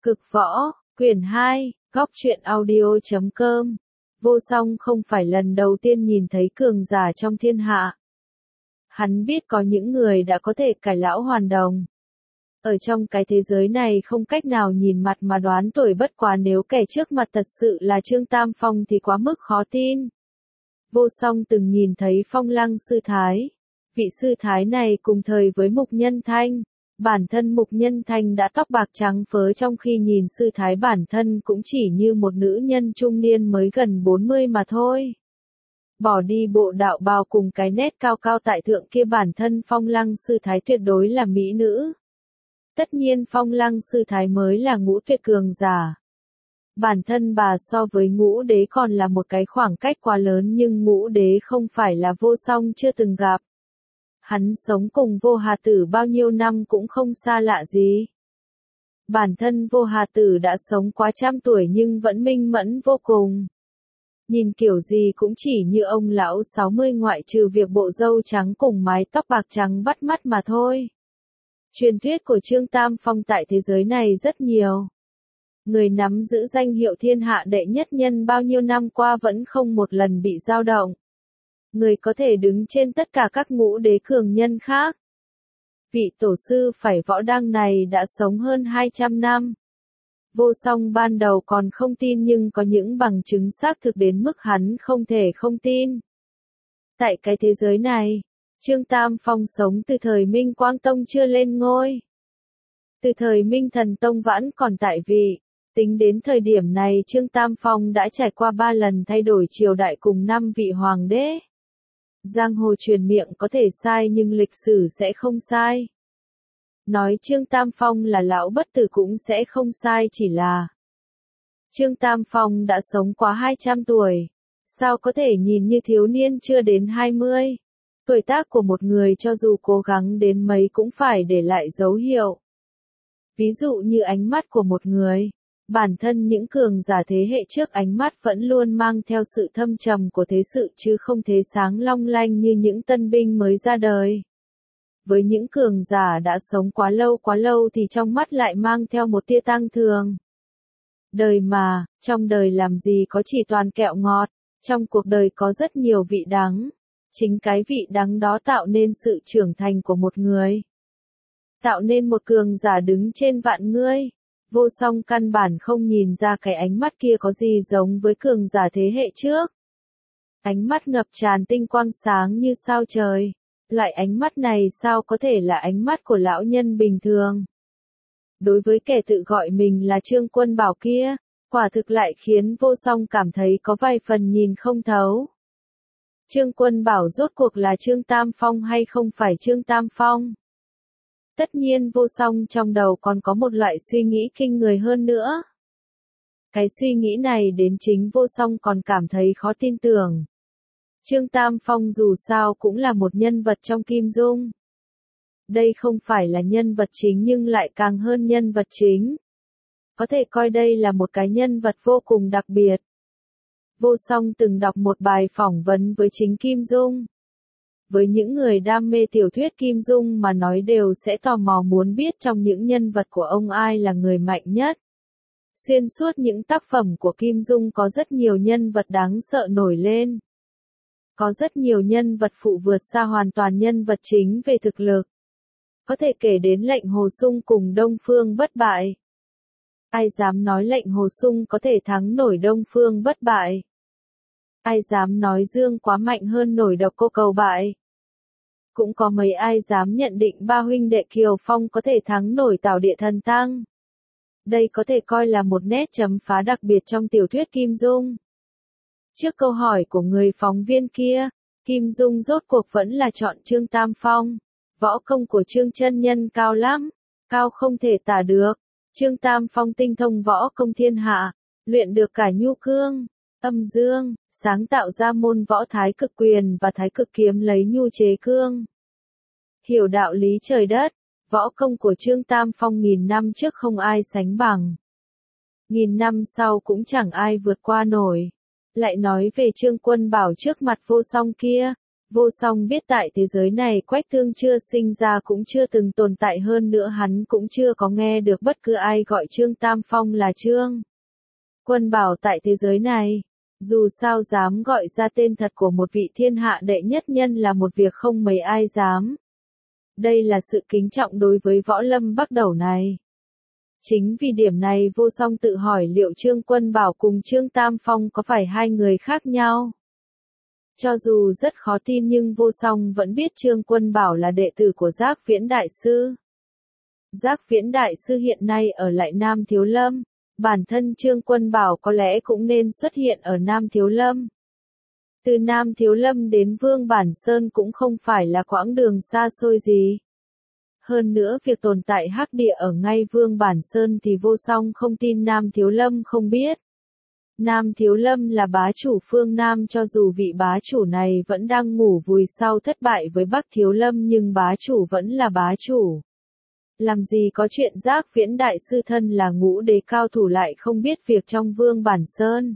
Cực võ, quyển 2, góc truyện audio.com. Vô Song không phải lần đầu tiên nhìn thấy cường giả trong thiên hạ. Hắn biết có những người đã có thể cải lão hoàn đồng. Ở trong cái thế giới này không cách nào nhìn mặt mà đoán tuổi, bất quá nếu kẻ trước mặt thật sự là Trương Tam Phong thì quá mức khó tin. Vô Song từng nhìn thấy Phong Lăng sư thái. Vị sư thái này cùng thời với Mục Nhân Thanh. Bản thân Mục Nhân Thanh đã tóc bạc trắng phớ, trong khi nhìn sư thái bản thân cũng chỉ như một nữ nhân trung niên mới gần 40 mà thôi. Bỏ đi bộ đạo bào cùng cái nét cao cao tại thượng kia, bản thân Phong Lăng sư thái tuyệt đối là mỹ nữ. Tất nhiên Phong Lăng sư thái mới là ngũ tuyệt cường giả. Bản thân bà so với ngũ đế còn là một cái khoảng cách quá lớn, nhưng ngũ đế không phải là Vô Song chưa từng gặp. Hắn sống cùng Vô Hà Tử bao nhiêu năm cũng không xa lạ gì. Bản thân Vô Hà Tử đã sống quá trăm tuổi nhưng vẫn minh mẫn vô cùng. Nhìn kiểu gì cũng chỉ như ông lão 60, ngoại trừ việc bộ râu trắng cùng mái tóc bạc trắng bắt mắt mà thôi. Truyền thuyết của Trương Tam Phong tại thế giới này rất nhiều. Người nắm giữ danh hiệu thiên hạ đệ nhất nhân bao nhiêu năm qua vẫn không một lần bị dao động. Người có thể đứng trên tất cả các ngũ đế cường nhân khác. Vị tổ sư phải võ đăng này đã sống hơn 200 năm. Vô Song ban đầu còn không tin, nhưng có những bằng chứng xác thực đến mức hắn không thể không tin. Tại cái thế giới này, Trương Tam Phong sống từ thời Minh Quang Tông chưa lên ngôi. Từ thời Minh Thần Tông vẫn còn tại vị. Tính đến thời điểm này Trương Tam Phong đã trải qua 3 lần thay đổi triều đại cùng 5 vị hoàng đế. Giang hồ truyền miệng có thể sai nhưng lịch sử sẽ không sai. Nói Trương Tam Phong là lão bất tử cũng sẽ không sai, chỉ là Trương Tam Phong đã sống quá 200 tuổi. Sao có thể nhìn như thiếu niên chưa đến 20? Tuổi tác của một người cho dù cố gắng đến mấy cũng phải để lại dấu hiệu. Ví dụ như ánh mắt của một người. Bản thân những cường giả thế hệ trước ánh mắt vẫn luôn mang theo sự thâm trầm của thế sự chứ không thế sáng long lanh như những tân binh mới ra đời. Với những cường giả đã sống quá lâu thì trong mắt lại mang theo một tia tang thường. Đời mà, trong đời làm gì có chỉ toàn kẹo ngọt, trong cuộc đời có rất nhiều vị đắng. Chính cái vị đắng đó tạo nên sự trưởng thành của một người. Tạo nên một cường giả đứng trên vạn ngươi. Vô Song căn bản không nhìn ra cái ánh mắt kia có gì giống với cường giả thế hệ trước. Ánh mắt ngập tràn tinh quang sáng như sao trời. Loại ánh mắt này sao có thể là ánh mắt của lão nhân bình thường. Đối với kẻ tự gọi mình là Trương Quân Bảo kia, quả thực lại khiến Vô Song cảm thấy có vài phần nhìn không thấu. Trương Quân Bảo rốt cuộc là Trương Tam Phong hay không phải Trương Tam Phong? Tất nhiên Vô Song trong đầu còn có một loại suy nghĩ kinh người hơn nữa. Cái suy nghĩ này đến chính Vô Song còn cảm thấy khó tin tưởng. Trương Tam Phong dù sao cũng là một nhân vật trong Kim Dung. Đây không phải là nhân vật chính nhưng lại càng hơn nhân vật chính. Có thể coi đây là một cái nhân vật vô cùng đặc biệt. Vô Song từng đọc một bài phỏng vấn với chính Kim Dung. Với những người đam mê tiểu thuyết Kim Dung mà nói đều sẽ tò mò muốn biết trong những nhân vật của ông ai là người mạnh nhất. Xuyên suốt những tác phẩm của Kim Dung có rất nhiều nhân vật đáng sợ nổi lên. Có rất nhiều nhân vật phụ vượt xa hoàn toàn nhân vật chính về thực lực. Có thể kể đến Lệnh Hồ Sung cùng Đông Phương Bất Bại. Ai dám nói Lệnh Hồ Sung có thể thắng nổi Đông Phương Bất Bại? Ai dám nói Dương Quá mạnh hơn nổi Độc Cô Cầu Bại? Cũng có mấy ai dám nhận định ba huynh đệ Kiều Phong có thể thắng nổi Tào Địa Thần Tăng. Đây có thể coi là một nét chấm phá đặc biệt trong tiểu thuyết Kim Dung. Trước câu hỏi của người phóng viên kia, Kim Dung rốt cuộc vẫn là chọn Trương Tam Phong. Võ công của Trương chân nhân cao lắm, cao không thể tả được. Trương Tam Phong tinh thông võ công thiên hạ, luyện được cả nhu cương, âm dương, sáng tạo ra môn võ Thái Cực Quyền và Thái Cực Kiếm lấy nhu chế cương. Hiểu đạo lý trời đất, võ công của Trương Tam Phong 1000 năm trước không ai sánh bằng. 1000 năm sau cũng chẳng ai vượt qua nổi. Lại nói về Trương Quân Bảo trước mặt Vô Song kia, Vô song biết tại thế giới này Quách Tương chưa sinh ra cũng chưa từng tồn tại, hơn nữa hắn cũng chưa có nghe được bất cứ ai gọi Trương Tam Phong là Trương Quân Bảo tại thế giới này. Dù sao dám gọi ra tên thật của một vị thiên hạ đệ nhất nhân là một việc không mấy ai dám. Đây là sự kính trọng đối với võ lâm Bắc Đẩu này. Chính vì điểm này Vô Song tự hỏi liệu Trương Quân Bảo cùng Trương Tam Phong có phải hai người khác nhau. Cho dù rất khó tin nhưng Vô Song vẫn biết Trương Quân Bảo là đệ tử của Giác Viễn Đại Sư. Giác Viễn Đại Sư hiện nay ở lại Nam Thiếu Lâm, bản thân Trương Quân Bảo có lẽ cũng nên xuất hiện ở Nam Thiếu Lâm. Từ Nam Thiếu Lâm đến Vương Bản Sơn cũng không phải là quãng đường xa xôi gì. Hơn nữa việc tồn tại hắc địa ở ngay Vương Bản Sơn thì Vô Song không tin Nam Thiếu Lâm không biết. Nam Thiếu Lâm là bá chủ phương Nam, cho dù vị bá chủ này vẫn đang ngủ vùi sau thất bại với Bắc Thiếu Lâm nhưng bá chủ vẫn là bá chủ. Làm gì có chuyện Giác Viễn Đại Sư thân là ngũ đế cao thủ lại không biết việc trong Vương Bản Sơn.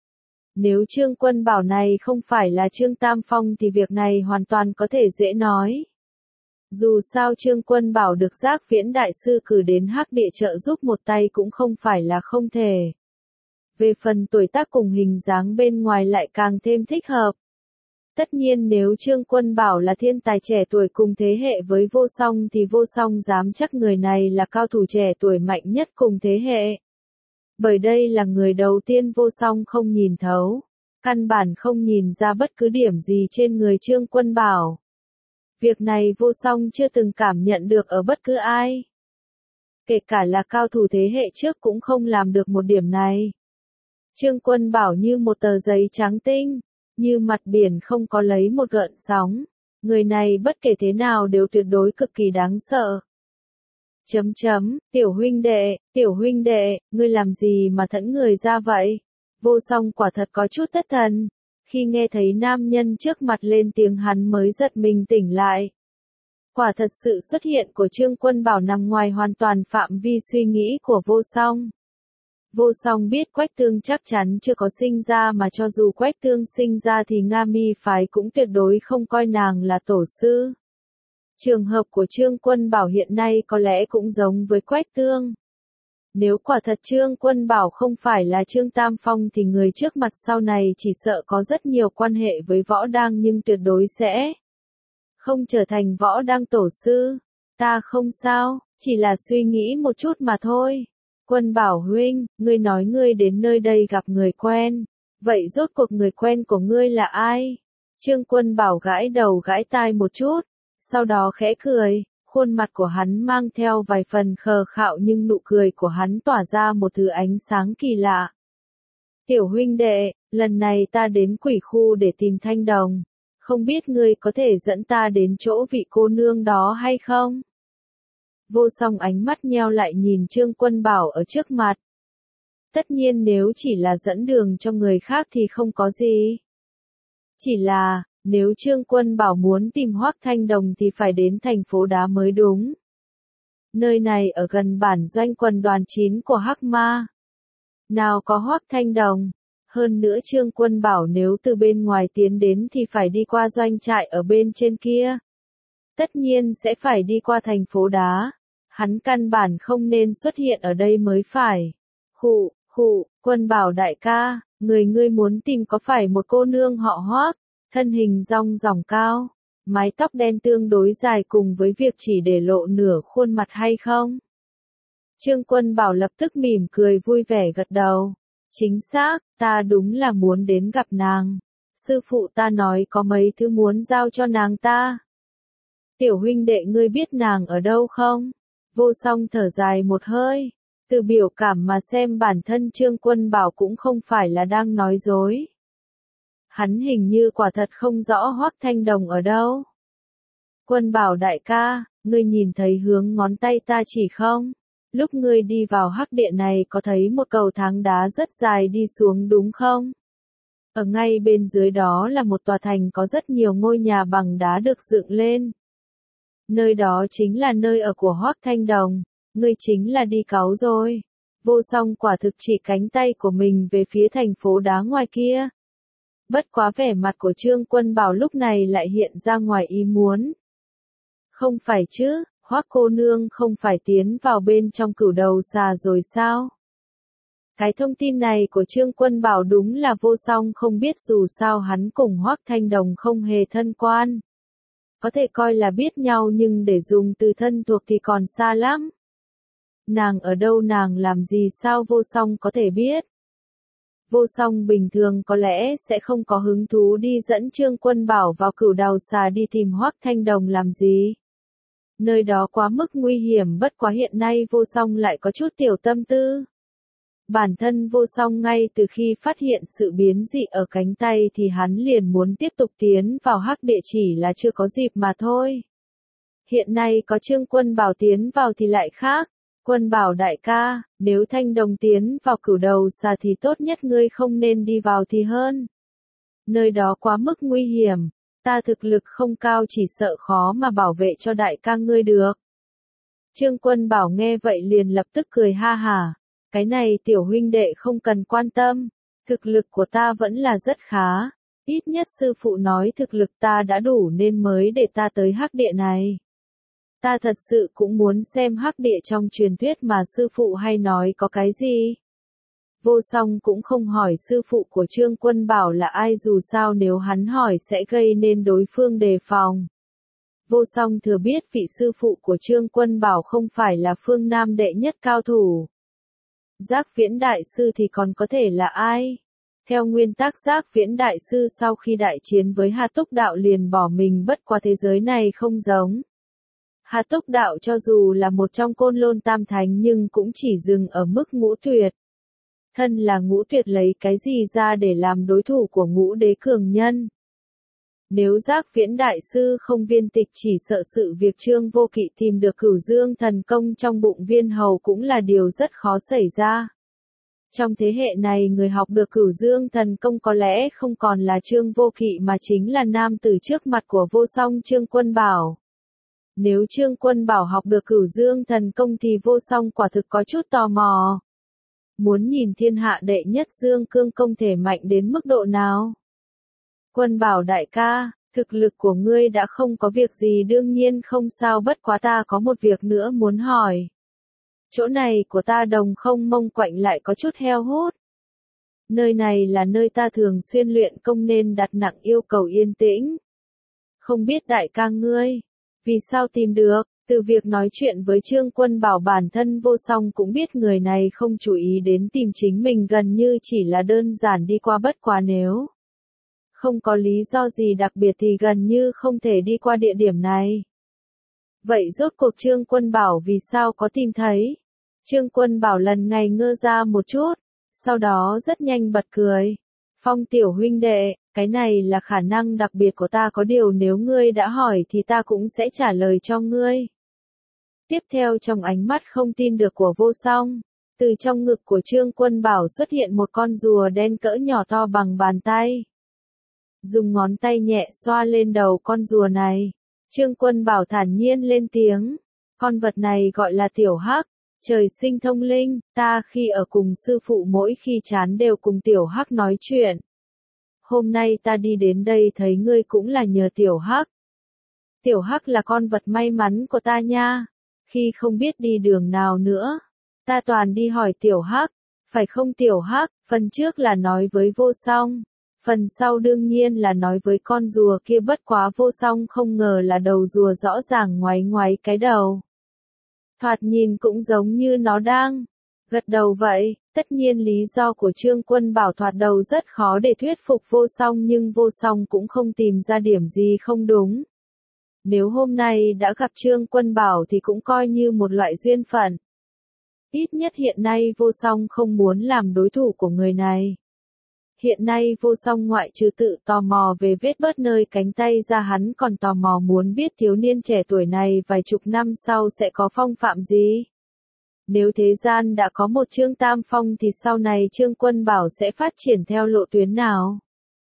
Nếu Trương Quân Bảo này không phải là Trương Tam Phong thì việc này hoàn toàn có thể dễ nói. Dù sao Trương Quân Bảo được Giác Viễn Đại Sư cử đến hắc địa trợ giúp một tay cũng không phải là không thể. Về phần tuổi tác cùng hình dáng bên ngoài lại càng thêm thích hợp. Tất nhiên nếu Trương Quân Bảo là thiên tài trẻ tuổi cùng thế hệ với Vô Song thì Vô Song dám chắc người này là cao thủ trẻ tuổi mạnh nhất cùng thế hệ. Bởi đây là người đầu tiên Vô Song không nhìn thấu, căn bản không nhìn ra bất cứ điểm gì trên người Trương Quân Bảo. Việc này Vô Song chưa từng cảm nhận được ở bất cứ ai. Kể cả là cao thủ thế hệ trước cũng không làm được một điểm này. Trương Quân Bảo như một tờ giấy trắng tinh, như mặt biển không có lấy một gợn sóng. Người này bất kể thế nào đều tuyệt đối cực kỳ đáng sợ. Tiểu huynh đệ, ngươi làm gì mà thẫn người ra vậy? Vô Song quả thật có chút thất thần. Khi nghe thấy nam nhân trước mặt lên tiếng hắn mới giật mình tỉnh lại. Quả thật sự xuất hiện của Trương Quân Bảo nằm ngoài hoàn toàn phạm vi suy nghĩ của Vô Song. Vô Song biết Quách Tương chắc chắn chưa có sinh ra, mà cho dù Quách Tương sinh ra thì Nga Mi phái cũng tuyệt đối không coi nàng là tổ sư. Trường hợp của Trương Quân Bảo hiện nay có lẽ cũng giống với Quách Tương. Nếu quả thật Trương Quân Bảo không phải là Trương Tam Phong thì người trước mặt sau này chỉ sợ có rất nhiều quan hệ với Võ Đăng nhưng tuyệt đối sẽ không trở thành Võ Đăng tổ sư. Ta không sao, chỉ là suy nghĩ một chút mà thôi. Quân Bảo huynh, ngươi nói ngươi đến nơi đây gặp người quen. Vậy rốt cuộc người quen của ngươi là ai? Trương Quân Bảo gãi đầu gãi tai một chút, sau đó khẽ cười, khuôn mặt của hắn mang theo vài phần khờ khạo nhưng nụ cười của hắn tỏa ra một thứ ánh sáng kỳ lạ. Tiểu huynh đệ, lần này ta đến Quỷ Khu để tìm Thanh Đồng. Không biết ngươi có thể dẫn ta đến chỗ vị cô nương đó hay không? Vô Song ánh mắt nheo lại nhìn Trương Quân Bảo ở trước mặt. Tất nhiên nếu chỉ là dẫn đường cho người khác thì không có gì. Chỉ là, nếu Trương Quân Bảo muốn tìm Hoắc Thanh Đồng thì phải đến thành phố Đá mới đúng. Nơi này ở gần bản doanh quần đoàn 9 của Hắc Ma. Nào có Hoắc Thanh Đồng. Hơn nữa Trương Quân Bảo nếu từ bên ngoài tiến đến thì phải đi qua doanh trại ở bên trên kia. Tất nhiên sẽ phải đi qua thành phố Đá. Hắn căn bản không nên xuất hiện ở đây mới phải. Quân Bảo đại ca, ngươi muốn tìm có phải một cô nương họ Hoắc, thân hình rong ròng cao, mái tóc đen tương đối dài cùng với việc chỉ để lộ nửa khuôn mặt hay không? Trương Quân Bảo lập tức mỉm cười vui vẻ gật đầu. Chính xác, ta đúng là muốn đến gặp nàng. Sư phụ ta nói có mấy thứ muốn giao cho nàng ta. Tiểu huynh đệ ngươi biết nàng ở đâu không? Vô Song thở dài một hơi. Từ biểu cảm mà xem bản thân Trương Quân Bảo cũng không phải là đang nói dối. Hắn hình như quả thật không rõ Hoắc Thanh Đồng ở đâu. Quân Bảo đại ca, ngươi nhìn thấy hướng ngón tay ta chỉ không? Lúc ngươi đi vào hắc điện này có thấy một cầu thang đá rất dài đi xuống đúng không? Ở ngay bên dưới đó là một tòa thành có rất nhiều ngôi nhà bằng đá được dựng lên. Nơi đó chính là nơi ở của Hoắc Thanh Đồng. Ngươi chính là đi cáu rồi. Vô Song quả thực chỉ cánh tay của mình về phía thành phố Đá ngoài kia. Bất quá vẻ mặt của Trương Quân Bảo lúc này lại hiện ra ngoài ý muốn. Không phải chứ, Hoắc cô nương không phải tiến vào bên trong cửu đầu xà rồi sao? Cái thông tin này của Trương Quân Bảo đúng là vô song không biết, dù sao hắn cùng Hoắc Thanh Đồng không hề thân quan. Có thể coi là biết nhau nhưng để dùng từ thân thuộc thì còn xa lắm. Nàng ở đâu, nàng làm gì, sao vô song có thể biết? Vô song bình thường có lẽ sẽ không có hứng thú đi dẫn Trương Quân Bảo vào cửu đầu xà đi tìm Hoắc Thanh Đồng làm gì. Nơi đó quá mức nguy hiểm, bất quá hiện nay vô song lại có chút tiểu tâm tư. Bản thân vô song ngay từ khi phát hiện sự biến dị ở cánh tay thì hắn liền muốn tiếp tục tiến vào hắc địa, chỉ là chưa có dịp mà thôi. Hiện nay có Trương Quân Bảo tiến vào thì lại khác. Quân Bảo đại ca, nếu Thanh Đồng tiến vào cửu đầu xà thì tốt nhất ngươi không nên đi vào thì hơn. Nơi đó quá mức nguy hiểm, ta thực lực không cao, chỉ sợ khó mà bảo vệ cho đại ca ngươi được. Trương Quân Bảo nghe vậy liền lập tức cười ha hả. Cái này tiểu huynh đệ không cần quan tâm, thực lực của ta vẫn là rất khá, ít nhất sư phụ nói thực lực ta đã đủ nên mới để ta tới hắc địa này. Ta thật sự cũng muốn xem hắc địa trong truyền thuyết mà sư phụ hay nói có cái gì. Vô song cũng không hỏi sư phụ của Trương Quân Bảo là ai, dù sao nếu hắn hỏi sẽ gây nên đối phương đề phòng. Vô song thừa biết vị sư phụ của Trương Quân Bảo không phải là phương Nam đệ nhất cao thủ. Giác Viễn Đại Sư thì còn có thể là ai? Theo nguyên tắc Giác Viễn Đại Sư sau khi đại chiến với Hà Túc Đạo liền bỏ mình, bất qua thế giới này không giống. Hà Túc Đạo cho dù là một trong Côn Lôn Tam Thánh nhưng cũng chỉ dừng ở mức ngũ tuyệt. Thân là ngũ tuyệt lấy cái gì ra để làm đối thủ của ngũ đế cường nhân? Nếu Giác Viễn Đại Sư không viên tịch, chỉ sợ sự việc Trương Vô Kỵ tìm được Cửu Dương thần công trong bụng viên hầu cũng là điều rất khó xảy ra. Trong thế hệ này người học được Cửu Dương thần công có lẽ không còn là Trương Vô Kỵ mà chính là nam tử trước mặt của vô song Trương Quân Bảo. Nếu Trương Quân Bảo học được Cửu Dương thần công thì vô song quả thực có chút tò mò. Muốn nhìn thiên hạ đệ nhất Dương Cương công thể mạnh đến mức độ nào? Quân Bảo đại ca, thực lực của ngươi đã không có việc gì đương nhiên không sao, bất quá ta có một việc nữa muốn hỏi. Chỗ này của ta đồng không mông quạnh lại có chút heo hút. Nơi này là nơi ta thường xuyên luyện công nên đặt nặng yêu cầu yên tĩnh. Không biết đại ca ngươi, vì sao tìm được? Từ việc nói chuyện với Trương Quân Bảo bản thân vô song cũng biết người này không chú ý đến tìm chính mình, gần như chỉ là đơn giản đi qua, bất quá nếu không có lý do gì đặc biệt thì gần như không thể đi qua địa điểm này. Vậy rốt cuộc Trương Quân Bảo vì sao có tìm thấy? Trương Quân Bảo lần này ngơ ra một chút, sau đó rất nhanh bật cười. Phong tiểu huynh đệ, cái này là khả năng đặc biệt của ta, có điều nếu ngươi đã hỏi thì ta cũng sẽ trả lời cho ngươi. Tiếp theo trong ánh mắt không tin được của vô song, từ trong ngực của Trương Quân Bảo xuất hiện một con rùa đen cỡ nhỏ to bằng bàn tay. Dùng ngón tay nhẹ xoa lên đầu con rùa này, Trương Quân Bảo thản nhiên lên tiếng. Con vật này gọi là Tiểu Hắc, trời sinh thông linh, ta khi ở cùng sư phụ mỗi khi chán đều cùng Tiểu Hắc nói chuyện. Hôm nay ta đi đến đây thấy ngươi cũng là nhờ Tiểu Hắc. Tiểu Hắc là con vật may mắn của ta nha. Khi không biết đi đường nào nữa, ta toàn đi hỏi Tiểu Hắc, phải không Tiểu Hắc? Phần trước là nói với vô song, phần sau đương nhiên là nói với con rùa kia, bất quá vô song không ngờ là đầu rùa rõ ràng ngoáy ngoáy cái đầu. Thoạt nhìn cũng giống như nó đang gật đầu vậy. Tất nhiên lý do của Trương Quân Bảo thoạt đầu rất khó để thuyết phục vô song, nhưng vô song cũng không tìm ra điểm gì không đúng. Nếu hôm nay đã gặp Trương Quân Bảo thì cũng coi như một loại duyên phận. Ít nhất hiện nay vô song không muốn làm đối thủ của người này. Hiện nay vô song ngoại trừ tự tò mò về vết bớt nơi cánh tay ra, hắn còn tò mò muốn biết thiếu niên trẻ tuổi này vài chục năm sau sẽ có phong phạm gì. Nếu thế gian đã có một Trương Tam Phong thì sau này Trương Quân Bảo sẽ phát triển theo lộ tuyến nào?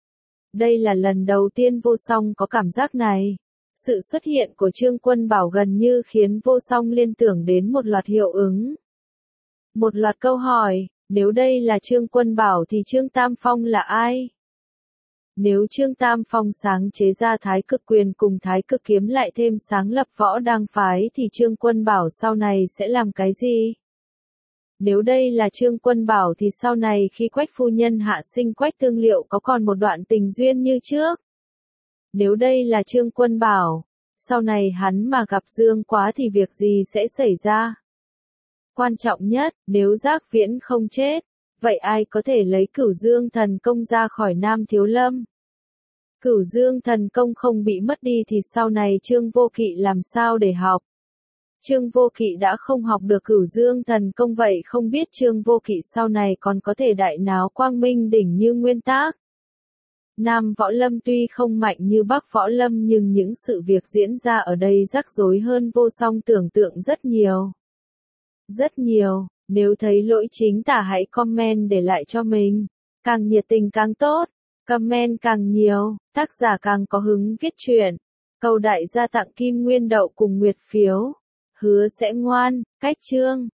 Đây là lần đầu tiên vô song có cảm giác này. Sự xuất hiện của Trương Quân Bảo gần như khiến vô song liên tưởng đến một loạt hiệu ứng. Một loạt câu hỏi, nếu đây là Trương Quân Bảo thì Trương Tam Phong là ai? Nếu Trương Tam Phong sáng chế ra Thái Cực Quyền cùng Thái Cực Kiếm lại thêm sáng lập Võ Đang phái thì Trương Quân Bảo sau này sẽ làm cái gì? Nếu đây là Trương Quân Bảo thì sau này khi Quách phu nhân hạ sinh Quách Tương liệu có còn một đoạn tình duyên như trước? Nếu đây là Trương Quân Bảo, sau này hắn mà gặp Dương Quá thì việc gì sẽ xảy ra? Quan trọng nhất, nếu Giác Viễn không chết, vậy ai có thể lấy Cửu Dương Thần Công ra khỏi Nam Thiếu Lâm? Cửu Dương Thần Công không bị mất đi thì sau này Trương Vô Kỵ làm sao để học? Trương Vô Kỵ đã không học được Cửu Dương Thần Công vậy không biết Trương Vô Kỵ sau này còn có thể đại náo Quang Minh đỉnh như nguyên tác. Nam Võ Lâm tuy không mạnh như Bắc Võ Lâm nhưng những sự việc diễn ra ở đây rắc rối hơn Vô Song tưởng tượng rất nhiều. Rất nhiều, nếu thấy lỗi chính tả hãy comment để lại cho mình. Càng nhiệt tình càng tốt, comment càng nhiều, tác giả càng có hứng viết truyện. Cầu đại gia tặng Kim Nguyên Đậu cùng Nguyệt phiếu. Hứa sẽ ngoan, cách chương.